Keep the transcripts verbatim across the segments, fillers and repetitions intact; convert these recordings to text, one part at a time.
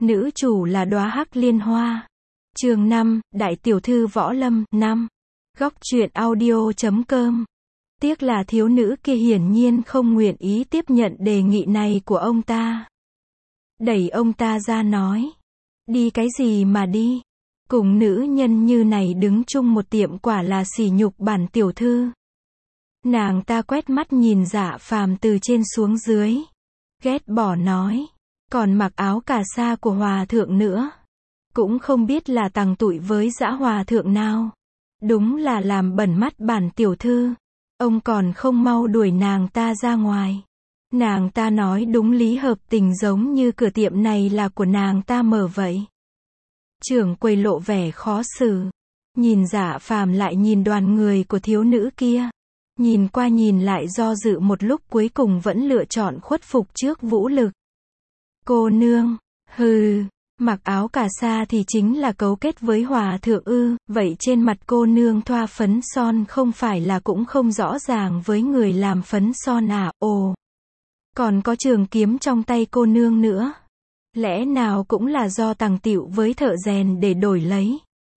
Nữ chủ là đóa hắc liên hoa. Chương năm, Đại tiểu thư võ lâm, năm. Góc truyện audio chấm com. Tiếc là thiếu nữ kia hiển nhiên không nguyện ý tiếp nhận đề nghị này của ông ta. Đẩy ông ta ra nói. Đi cái gì mà đi? Cùng nữ nhân như này đứng chung một tiệm quả là sỉ nhục bản tiểu thư. Nàng ta quét mắt nhìn Dạ Phàm từ trên xuống dưới. Ghét bỏ nói. Còn mặc áo cà sa của hòa thượng nữa. Cũng không biết là tằng tụi với dã hòa thượng nào. Đúng là làm bẩn mắt bản tiểu thư. Ông còn không mau đuổi nàng ta ra ngoài. Nàng ta nói đúng lý hợp tình, giống như cửa tiệm này là của nàng ta mở vậy. Trưởng quầy lộ vẻ khó xử. Nhìn Dạ Phàm lại nhìn đoàn người của thiếu nữ kia. Nhìn qua nhìn lại do dự một lúc, cuối cùng vẫn lựa chọn khuất phục trước vũ lực. Cô nương, hừ, mặc áo cà sa thì chính là cấu kết với hòa thượng ư? Vậy trên mặt cô nương thoa phấn son không phải là cũng không rõ ràng với người làm phấn son à? Ồ, còn có trường kiếm trong tay cô nương nữa. Lẽ nào cũng là do tằng tịu với thợ rèn để đổi lấy?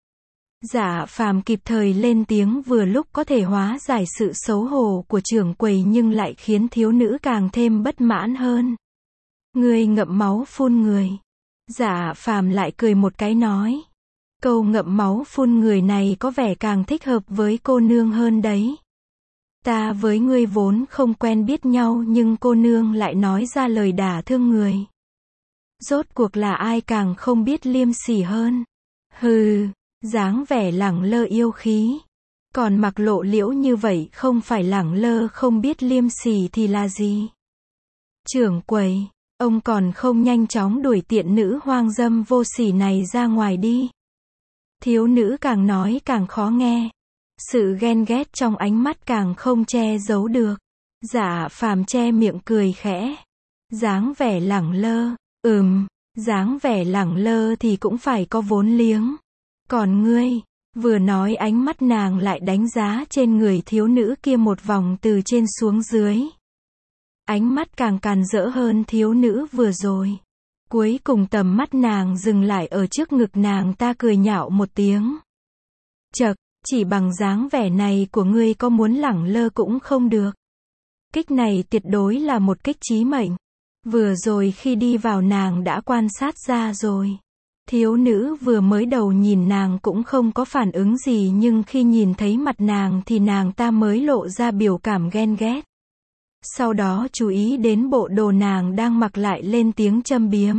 Dạ Phàm kịp thời lên tiếng, vừa lúc có thể hóa giải sự xấu hổ của trưởng quầy nhưng lại khiến thiếu nữ càng thêm bất mãn hơn. Người ngậm máu phun người. Dạ Phàm lại cười một cái nói. Câu ngậm máu phun người này có vẻ càng thích hợp với cô nương hơn đấy. Ta với ngươi vốn không quen biết nhau nhưng cô nương lại nói ra lời đả thương người. Rốt cuộc là ai càng không biết liêm sỉ hơn? Hừ, dáng vẻ lẳng lơ yêu khí. Còn mặc lộ liễu như vậy không phải lẳng lơ không biết liêm sỉ thì là gì? Trưởng quầy, ông còn không nhanh chóng đuổi tiện nữ hoang dâm vô sỉ này ra ngoài đi. Thiếu nữ càng nói càng khó nghe. Sự ghen ghét trong ánh mắt càng không che giấu được. Dạ Phàm che miệng cười khẽ. Dáng vẻ lẳng lơ, ừm, dáng vẻ lẳng lơ thì cũng phải có vốn liếng. Còn ngươi, vừa nói ánh mắt nàng lại đánh giá trên người thiếu nữ kia một vòng từ trên xuống dưới. Ánh mắt càng càn rỡ hơn thiếu nữ vừa rồi. Cuối cùng tầm mắt nàng dừng lại ở trước ngực nàng ta, cười nhạo một tiếng. Chậc, chỉ bằng dáng vẻ này của ngươi có muốn lẳng lơ cũng không được. Kích này tuyệt đối là một kích chí mệnh. Vừa rồi khi đi vào nàng đã quan sát ra rồi. Thiếu nữ vừa mới đầu nhìn nàng cũng không có phản ứng gì, nhưng khi nhìn thấy mặt nàng thì nàng ta mới lộ ra biểu cảm ghen ghét. Sau đó chú ý đến bộ đồ nàng đang mặc lại lên tiếng châm biếm.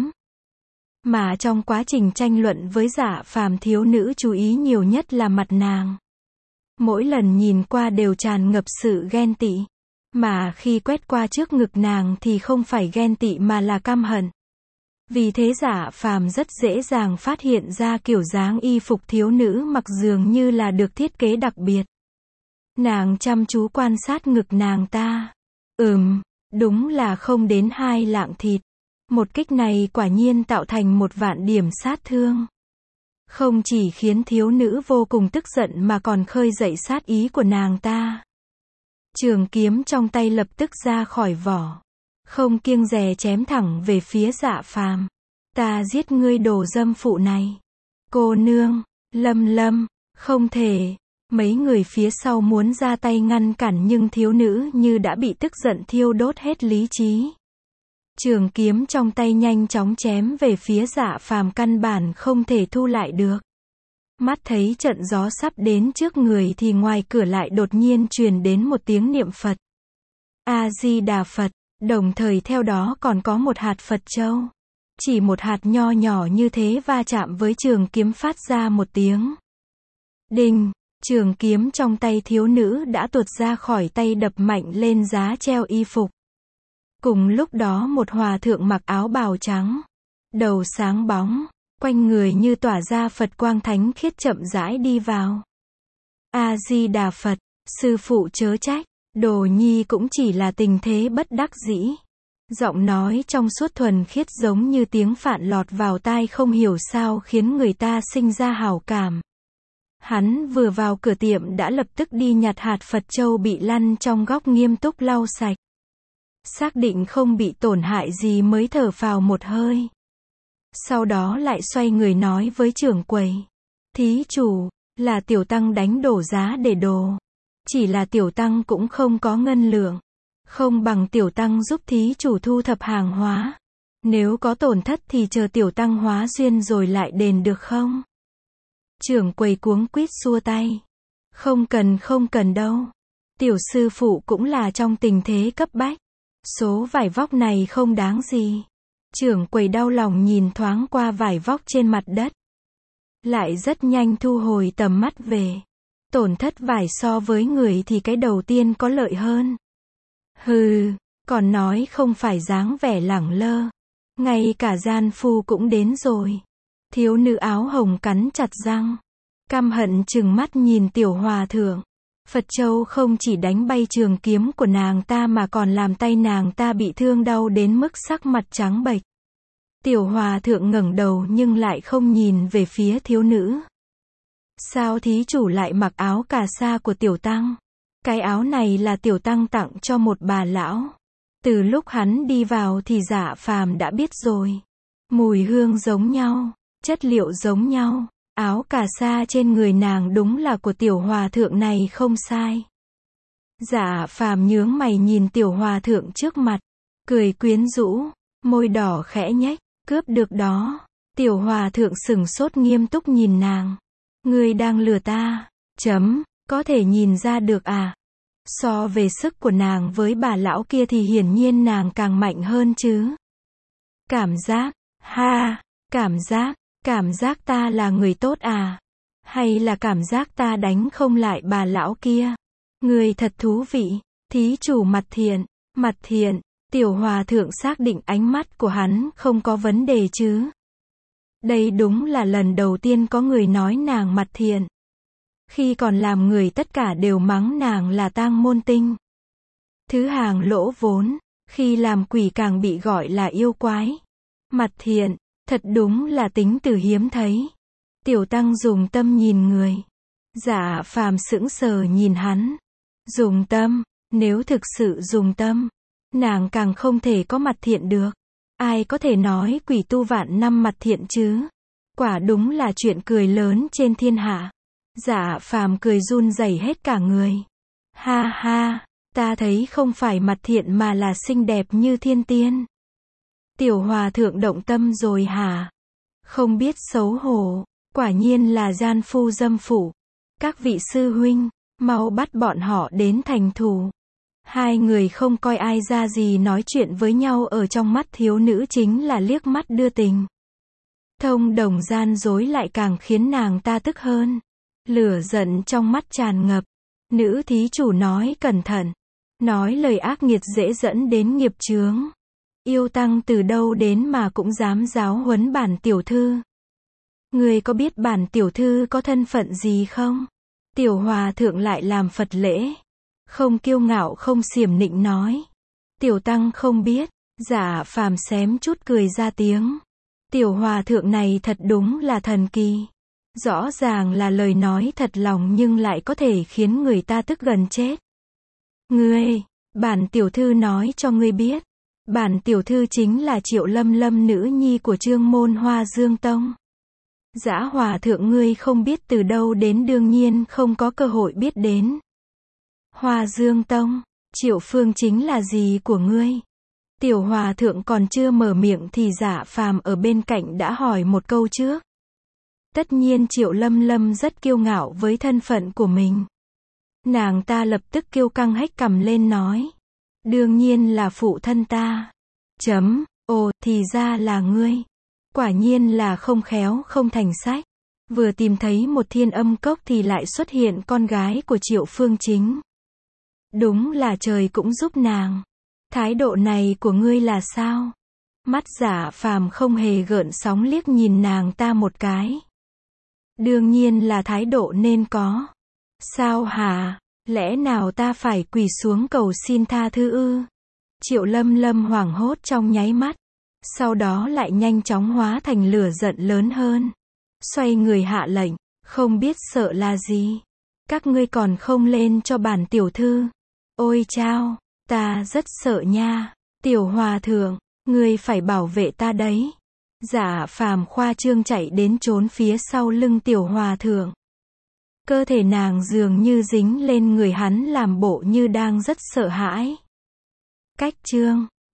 Mà trong quá trình tranh luận với Dạ Phàm, thiếu nữ chú ý nhiều nhất là mặt nàng. Mỗi lần nhìn qua đều tràn ngập sự ghen tị. Mà khi quét qua trước ngực nàng thì không phải ghen tị mà là căm hận. Vì thế Dạ Phàm rất dễ dàng phát hiện ra kiểu dáng y phục thiếu nữ mặc dường như là được thiết kế đặc biệt. Nàng chăm chú quan sát ngực nàng ta. Ừm, đúng là không đến hai lạng thịt. Một kích này quả nhiên tạo thành một vạn điểm sát thương. Không chỉ khiến thiếu nữ vô cùng tức giận mà còn khơi dậy sát ý của nàng ta. Trường kiếm trong tay lập tức ra khỏi vỏ. Không kiêng dè chém thẳng về phía Dạ Phàm. Ta giết ngươi đồ dâm phụ này. Cô nương, Lâm Lâm, không thể. Mấy người phía sau muốn ra tay ngăn cản nhưng thiếu nữ như đã bị tức giận thiêu đốt hết lý trí. Trường kiếm trong tay nhanh chóng chém về phía Dạ Phàm, căn bản không thể thu lại được. Mắt thấy trận gió sắp đến trước người thì ngoài cửa lại đột nhiên truyền đến một tiếng niệm Phật. A-di-đà Phật, đồng thời theo đó còn có một hạt Phật châu. Chỉ một hạt nho nhỏ như thế va chạm với trường kiếm phát ra một tiếng. Đinh, trường kiếm trong tay thiếu nữ đã tuột ra khỏi tay, đập mạnh lên giá treo y phục. Cùng lúc đó một hòa thượng mặc áo bào trắng, đầu sáng bóng, quanh người như tỏa ra Phật quang thánh khiết chậm rãi đi vào. A-di-đà Phật, sư phụ chớ trách, đồ nhi cũng chỉ là tình thế bất đắc dĩ. Giọng nói trong suốt thuần khiết giống như tiếng phạn lọt vào tai không hiểu sao khiến người ta sinh ra hảo cảm. Hắn vừa vào cửa tiệm đã lập tức đi nhặt hạt Phật châu bị lăn trong góc, nghiêm túc lau sạch. Xác định không bị tổn hại gì mới thở phào một hơi. Sau đó lại xoay người nói với trưởng quầy. Thí chủ, là tiểu tăng đánh đổ giá để đồ. Chỉ là tiểu tăng cũng không có ngân lượng. Không bằng tiểu tăng giúp thí chủ thu thập hàng hóa. Nếu có tổn thất thì chờ tiểu tăng hóa duyên rồi lại đền được không? Trưởng quầy cuống quýt xua tay. Không cần không cần đâu. Tiểu sư phụ cũng là trong tình thế cấp bách. Số vải vóc này không đáng gì. Trưởng quầy đau lòng nhìn thoáng qua vải vóc trên mặt đất. Lại rất nhanh thu hồi tầm mắt về. Tổn thất vải so với người thì cái đầu tiên có lợi hơn. Hừ, còn nói không phải dáng vẻ lẳng lơ. Ngay cả gian phu cũng đến rồi. Thiếu nữ áo hồng cắn chặt răng. Căm hận trừng mắt nhìn tiểu hòa thượng. Phật Châu không chỉ đánh bay trường kiếm của nàng ta mà còn làm tay nàng ta bị thương đau đến mức sắc mặt trắng bệch. Tiểu hòa thượng ngẩng đầu nhưng lại không nhìn về phía thiếu nữ. Sao thí chủ lại mặc áo cà sa của tiểu tăng? Cái áo này là tiểu tăng tặng cho một bà lão. Từ lúc hắn đi vào thì Dạ Phàm đã biết rồi. Mùi hương giống nhau, chất liệu giống nhau. Áo cà sa trên người nàng đúng là của tiểu hòa thượng này không sai. Dạ Phàm nhướng mày nhìn tiểu hòa thượng trước mặt, cười quyến rũ, môi đỏ khẽ nhếch, cướp được đó. Tiểu hòa thượng sừng sốt nghiêm túc nhìn nàng. Ngươi đang lừa ta, chấm, có thể nhìn ra được à? So về sức của nàng với bà lão kia thì hiển nhiên nàng càng mạnh hơn chứ. Cảm giác, ha, cảm giác, cảm giác ta là người tốt à? Hay là cảm giác ta đánh không lại bà lão kia? Người thật thú vị, thí chủ mặt thiện, mặt thiện, tiểu hòa thượng xác định ánh mắt của hắn không có vấn đề chứ. Đây đúng là lần đầu tiên có người nói nàng mặt thiện. Khi còn làm người tất cả đều mắng nàng là tang môn tinh. Thứ hàng lỗ vốn, khi làm quỷ càng bị gọi là yêu quái. Mặt thiện, thật đúng là tính từ hiếm thấy. Tiểu tăng dùng tâm nhìn người. Dạ Phàm sững sờ nhìn hắn. Dùng tâm, nếu thực sự dùng tâm, nàng càng không thể có mặt thiện được. Ai có thể nói quỷ tu vạn năm mặt thiện chứ? Quả đúng là chuyện cười lớn trên thiên hạ. Dạ Phàm cười run rẩy hết cả người. Ha ha, ta thấy không phải mặt thiện mà là xinh đẹp như thiên tiên. Tiểu hòa thượng động tâm rồi hả? Không biết xấu hổ, quả nhiên là gian phu dâm phụ. Các vị sư huynh, mau bắt bọn họ đến thành thủ. Hai người không coi ai ra gì nói chuyện với nhau ở trong mắt thiếu nữ chính là liếc mắt đưa tình. Thông đồng gian dối lại càng khiến nàng ta tức hơn. Lửa giận trong mắt tràn ngập. Nữ thí chủ nói cẩn thận. Nói lời ác nghiệt dễ dẫn đến nghiệp chướng. Yêu tăng từ đâu đến mà cũng dám giáo huấn bản tiểu thư. Người có biết bản tiểu thư có thân phận gì không? Tiểu hòa thượng lại làm Phật lễ. Không kiêu ngạo không xiểm nịnh nói. Tiểu tăng không biết. Dạ Phàm xém chút cười ra tiếng. Tiểu hòa thượng này thật đúng là thần kỳ. Rõ ràng là lời nói thật lòng nhưng lại có thể khiến người ta tức gần chết. Ngươi, bản tiểu thư nói cho ngươi biết. Bản tiểu thư chính là Triệu Lâm Lâm nữ nhi của Trương môn Hoa Dương Tông. Dã hòa thượng ngươi không biết từ đâu đến đương nhiên không có cơ hội biết đến. Hoa Dương Tông, Triệu Phương chính là gì của ngươi? Tiểu hòa thượng còn chưa mở miệng thì Dạ Phàm ở bên cạnh đã hỏi một câu trước. Tất nhiên Triệu Lâm Lâm rất kiêu ngạo với thân phận của mình. Nàng ta lập tức kiêu căng hét cằm lên nói. Đương nhiên là phụ thân ta. Chấm, ồ, thì ra là ngươi. Quả nhiên là không khéo không thành sách. Vừa tìm thấy một thiên âm cốc thì lại xuất hiện con gái của Triệu Phương Chính. Đúng là trời cũng giúp nàng. Thái độ này của ngươi là sao? Mắt Dạ Phàm không hề gợn sóng liếc nhìn nàng ta một cái. Đương nhiên là thái độ nên có. Sao hả? Lẽ nào ta phải quỳ xuống cầu xin tha thứ ư? Triệu Lâm Lâm hoảng hốt trong nháy mắt. Sau đó lại nhanh chóng hóa thành lửa giận lớn hơn. Xoay người hạ lệnh. Không biết sợ là gì. Các ngươi còn không lên cho bản tiểu thư. Ôi chao, ta rất sợ nha. Tiểu hòa thượng, ngươi phải bảo vệ ta đấy. Dạ phàm khoa trương chạy đến trốn phía sau lưng tiểu hòa thượng. Cơ thể nàng dường như dính lên người hắn làm bộ như đang rất sợ hãi. Cách chương